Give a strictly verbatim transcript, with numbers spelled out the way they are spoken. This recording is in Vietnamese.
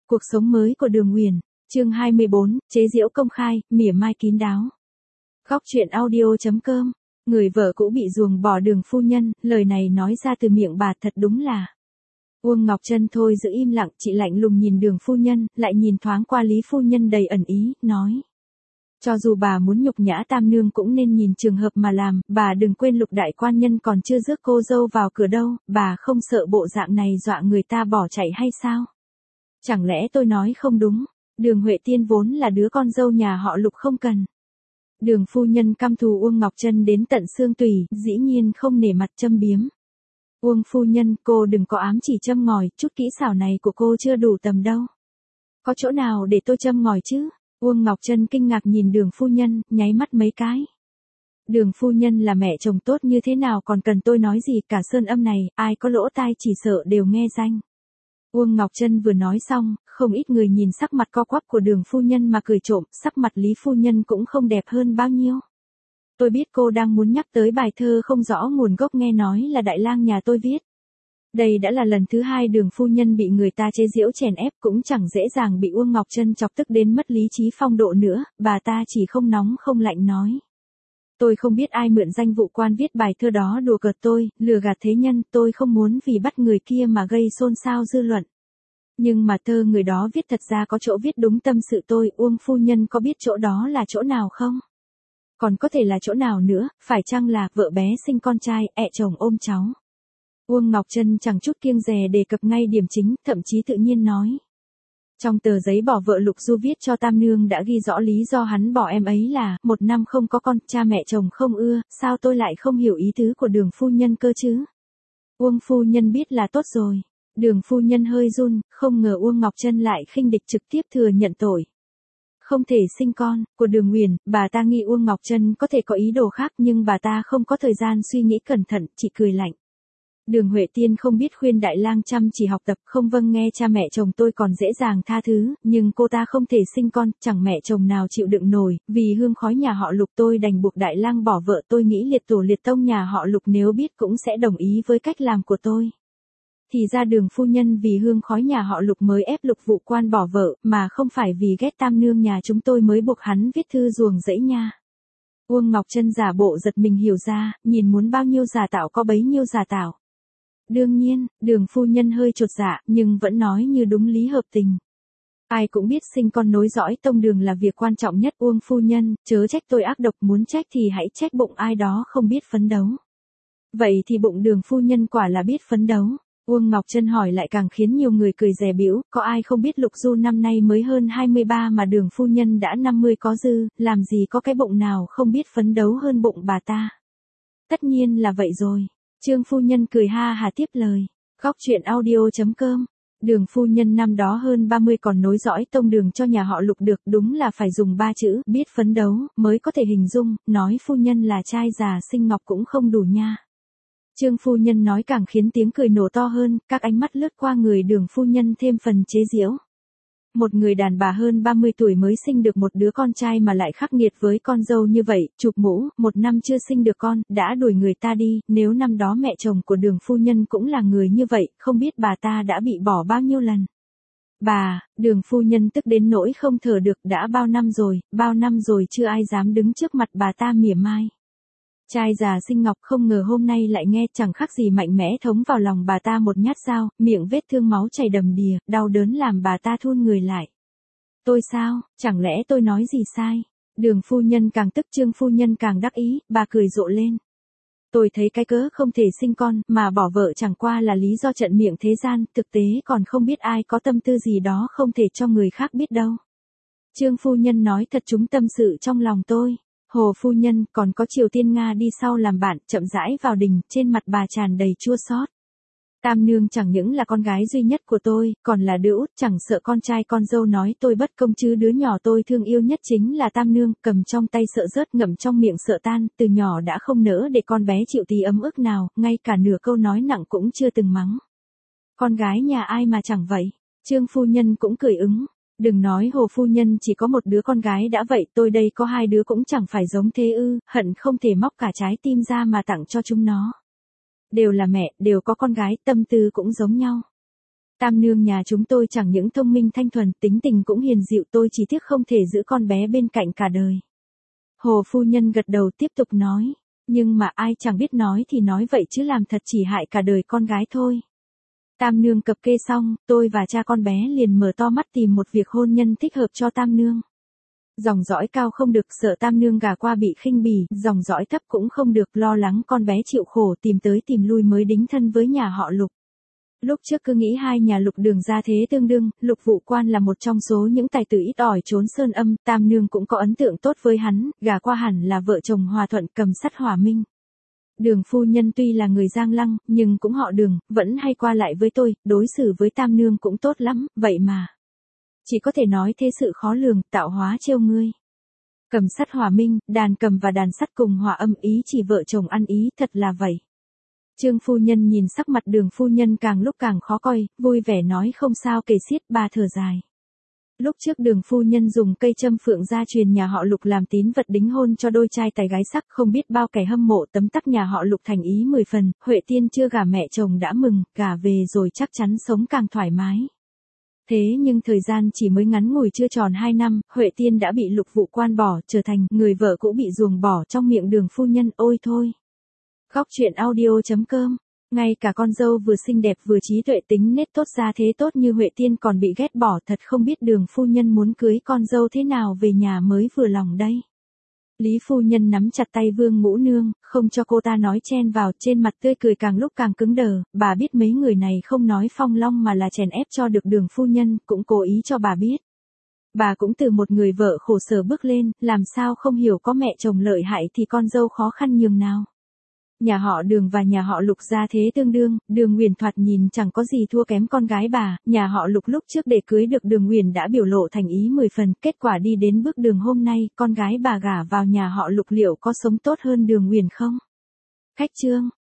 Cuộc sống mới của Đường Uyển, chương hai mươi bốn, chế giễu công khai, mỉa mai kín đáo. Góc truyện audio chấm com, người vợ cũ bị ruồng bỏ Đường phu nhân, lời này nói ra từ miệng bà thật đúng là. Uông Ngọc Trân thôi giữ im lặng, chị lạnh lùng nhìn Đường phu nhân, lại nhìn thoáng qua Lý phu nhân đầy ẩn ý, nói. Cho dù bà muốn nhục nhã Tam Nương cũng nên nhìn trường hợp mà làm, bà đừng quên Lục đại quan nhân còn chưa rước cô dâu vào cửa đâu, bà không sợ bộ dạng này dọa người ta bỏ chạy hay sao? Chẳng lẽ tôi nói không đúng, Đường Huệ Tiên vốn là đứa con dâu nhà họ Lục không cần. Đường phu nhân căm thù Uông Ngọc Trân đến tận xương tủy, dĩ nhiên không nể mặt châm biếm. Uông phu nhân, cô đừng có ám chỉ châm ngòi, chút kỹ xảo này của cô chưa đủ tầm đâu. Có chỗ nào để tôi châm ngòi chứ? Uông Ngọc Trân kinh ngạc nhìn Đường phu nhân, nháy mắt mấy cái. Đường phu nhân là mẹ chồng tốt như thế nào còn cần tôi nói gì, cả Sơn Âm này, ai có lỗ tai chỉ sợ đều nghe danh. Uông Ngọc Trân vừa nói xong, không ít người nhìn sắc mặt co quắp của Đường phu nhân mà cười trộm, sắc mặt Lý phu nhân cũng không đẹp hơn bao nhiêu. Tôi biết cô đang muốn nhắc tới bài thơ không rõ nguồn gốc nghe nói là Đại Lang nhà tôi viết. Đây đã là lần thứ hai Đường phu nhân bị người ta chế giễu chèn ép, cũng chẳng dễ dàng bị Uông Ngọc Trân chọc tức đến mất lý trí phong độ nữa, bà ta chỉ không nóng không lạnh nói. Tôi không biết ai mượn danh vụ quan viết bài thơ đó đùa cợt tôi, lừa gạt thế nhân, tôi không muốn vì bắt người kia mà gây xôn xao dư luận. Nhưng mà thơ người đó viết thật ra có chỗ viết đúng tâm sự tôi, Uông phu nhân có biết chỗ đó là chỗ nào không? Còn có thể là chỗ nào nữa, phải chăng là vợ bé sinh con trai, ẹ chồng ôm cháu? Uông Ngọc Trân chẳng chút kiêng dè đề cập ngay điểm chính, thậm chí tự nhiên nói. Trong tờ giấy bỏ vợ Lục Du viết cho Tam Nương đã ghi rõ lý do hắn bỏ em ấy là, một năm không có con, cha mẹ chồng không ưa, sao tôi lại không hiểu ý tứ của Đường phu nhân cơ chứ? Uông phu nhân biết là tốt rồi. Đường phu nhân hơi run, không ngờ Uông Ngọc Trân lại khinh địch trực tiếp thừa nhận tội. Không thể sinh con, của Đường Uyển, bà ta nghi Uông Ngọc Trân có thể có ý đồ khác nhưng bà ta không có thời gian suy nghĩ cẩn thận, chỉ cười lạnh. Đường Huệ Tiên không biết khuyên Đại Lang chăm chỉ học tập, không vâng nghe cha mẹ chồng tôi còn dễ dàng tha thứ, nhưng cô ta không thể sinh con, chẳng mẹ chồng nào chịu đựng nổi, vì hương khói nhà họ Lục tôi đành buộc Đại Lang bỏ vợ, tôi nghĩ liệt tổ liệt tông nhà họ Lục nếu biết cũng sẽ đồng ý với cách làm của tôi. Thì ra Đường phu nhân vì hương khói nhà họ Lục mới ép Lục vụ quan bỏ vợ, mà không phải vì ghét Tam Nương nhà chúng tôi mới buộc hắn viết thư ruồng rẫy nha. Uông Ngọc Trân giả bộ giật mình hiểu ra, nhìn muốn bao nhiêu giả tạo có bấy nhiêu giả tạo. Đương nhiên, Đường phu nhân hơi chột dạ, nhưng vẫn nói như đúng lý hợp tình. Ai cũng biết sinh con nối dõi tông Đường là việc quan trọng nhất, Uông phu nhân, chớ trách tôi ác độc, muốn trách thì hãy trách bụng ai đó không biết phấn đấu. Vậy thì bụng Đường phu nhân quả là biết phấn đấu. Uông Ngọc Trân hỏi lại càng khiến nhiều người cười dè bĩu, có ai không biết Lục Du năm nay mới hơn hai mươi ba mà Đường phu nhân đã năm mươi có dư, làm gì có cái bụng nào không biết phấn đấu hơn bụng bà ta. Tất nhiên là vậy rồi. Trương phu nhân cười ha hà tiếp lời. Góc truyện audio chấm com. Đường phu nhân năm đó hơn ba mươi còn nối dõi tông Đường cho nhà họ Lục được, đúng là phải dùng ba chữ, biết phấn đấu, mới có thể hình dung, nói phu nhân là trai già xinh ngọc cũng không đủ nha. Trương phu nhân nói càng khiến tiếng cười nổ to hơn, các ánh mắt lướt qua người Đường phu nhân thêm phần chế giễu. Một người đàn bà hơn ba mươi tuổi mới sinh được một đứa con trai mà lại khắc nghiệt với con dâu như vậy, chụp mũ, một năm chưa sinh được con, đã đuổi người ta đi, nếu năm đó mẹ chồng của Đường phu nhân cũng là người như vậy, không biết bà ta đã bị bỏ bao nhiêu lần. Bà, Đường phu nhân tức đến nỗi không thở được, đã bao năm rồi, bao năm rồi chưa ai dám đứng trước mặt bà ta mỉa mai. Trai già xinh ngọc không ngờ hôm nay lại nghe chẳng khác gì mạnh mẽ thống vào lòng bà ta một nhát dao, miệng vết thương máu chảy đầm đìa, đau đớn làm bà ta thun người lại. Tôi sao, chẳng lẽ tôi nói gì sai? Đường phu nhân càng tức, Trương phu nhân càng đắc ý, bà cười rộ lên. Tôi thấy cái cớ không thể sinh con, mà bỏ vợ chẳng qua là lý do trận miệng thế gian, thực tế còn không biết ai có tâm tư gì đó không thể cho người khác biết đâu. Trương phu nhân nói thật trúng tâm sự trong lòng tôi. Hồ phu nhân, còn có Triều Tiên Nga đi sau làm bạn, chậm rãi vào đình, trên mặt bà tràn đầy chua xót. Tam Nương chẳng những là con gái duy nhất của tôi, còn là đứa út, chẳng sợ con trai con dâu nói tôi bất công chứ đứa nhỏ tôi thương yêu nhất chính là Tam Nương, cầm trong tay sợ rớt ngậm trong miệng sợ tan, từ nhỏ đã không nỡ để con bé chịu tí ấm ức nào, ngay cả nửa câu nói nặng cũng chưa từng mắng. Con gái nhà ai mà chẳng vậy? Trương phu nhân cũng cười ứng. Đừng nói Hồ phu nhân chỉ có một đứa con gái đã vậy, tôi đây có hai đứa cũng chẳng phải giống thế ư, hận không thể móc cả trái tim ra mà tặng cho chúng nó. Đều là mẹ, đều có con gái, tâm tư cũng giống nhau. Tam nương nhà chúng tôi chẳng những thông minh thanh thuần, tính tình cũng hiền dịu, tôi chỉ tiếc không thể giữ con bé bên cạnh cả đời. Hồ phu nhân gật đầu tiếp tục nói, nhưng mà ai chẳng biết nói thì nói vậy chứ làm thật chỉ hại cả đời con gái thôi. Tam nương cập kê xong, tôi và cha con bé liền mở to mắt tìm một việc hôn nhân thích hợp cho tam nương. Dòng dõi cao không được, sợ tam nương gả qua bị khinh bỉ, dòng dõi thấp cũng không được, lo lắng con bé chịu khổ, tìm tới tìm lui mới đính thân với nhà họ Lục. Lúc trước cứ nghĩ hai nhà Lục Đường gia thế tương đương, Lục Vụ Quan là một trong số những tài tử ít ỏi trốn sơn âm, tam nương cũng có ấn tượng tốt với hắn, gả qua hẳn là vợ chồng hòa thuận, cầm sắt hòa minh. Đường phu nhân tuy là người Giang Lăng, nhưng cũng họ Đường, vẫn hay qua lại với tôi, đối xử với tam nương cũng tốt lắm, vậy mà. Chỉ có thể nói thế sự khó lường, tạo hóa trêu ngươi. Cầm sắt hòa minh, đàn cầm và đàn sắt cùng hòa âm, ý chỉ vợ chồng ăn ý, thật là vậy. Trương phu nhân nhìn sắc mặt Đường phu nhân càng lúc càng khó coi, vui vẻ nói không sao kể xiết, bà thở dài. Lúc trước Đường phu nhân dùng cây châm phượng gia truyền nhà họ Lục làm tín vật đính hôn cho đôi trai tài gái sắc, không biết bao kẻ hâm mộ tấm tắc nhà họ Lục thành ý mười phần, Huệ Tiên chưa gả mẹ chồng đã mừng, gả về rồi chắc chắn sống càng thoải mái. Thế nhưng thời gian chỉ mới ngắn ngủi chưa tròn hai năm, Huệ Tiên đã bị Lục Vụ Quan bỏ, trở thành người vợ cũ bị ruồng bỏ trong miệng Đường phu nhân, ôi thôi. Góc truyện audio chấm com. Ngay cả con dâu vừa xinh đẹp vừa trí tuệ tính nết tốt ra thế tốt như Huệ Tiên còn bị ghét bỏ, thật không biết Đường phu nhân muốn cưới con dâu thế nào về nhà mới vừa lòng đây. Lý phu nhân nắm chặt tay Vương Ngũ Nương, không cho cô ta nói chen vào, trên mặt tươi cười càng lúc càng cứng đờ, bà biết mấy người này không nói phong long mà là chèn ép cho được Đường phu nhân, cũng cố ý cho bà biết. Bà cũng từ một người vợ khổ sở bước lên, làm sao không hiểu có mẹ chồng lợi hại thì con dâu khó khăn nhường nào. Nhà họ Đường và nhà họ Lục gia thế tương đương, Đường Nguyền thoạt nhìn chẳng có gì thua kém con gái bà, nhà họ Lục lúc trước để cưới được Đường Nguyền đã biểu lộ thành ý mười phần, kết quả đi đến bước đường hôm nay, con gái bà gả vào nhà họ Lục liệu có sống tốt hơn Đường Nguyền không? Khách chương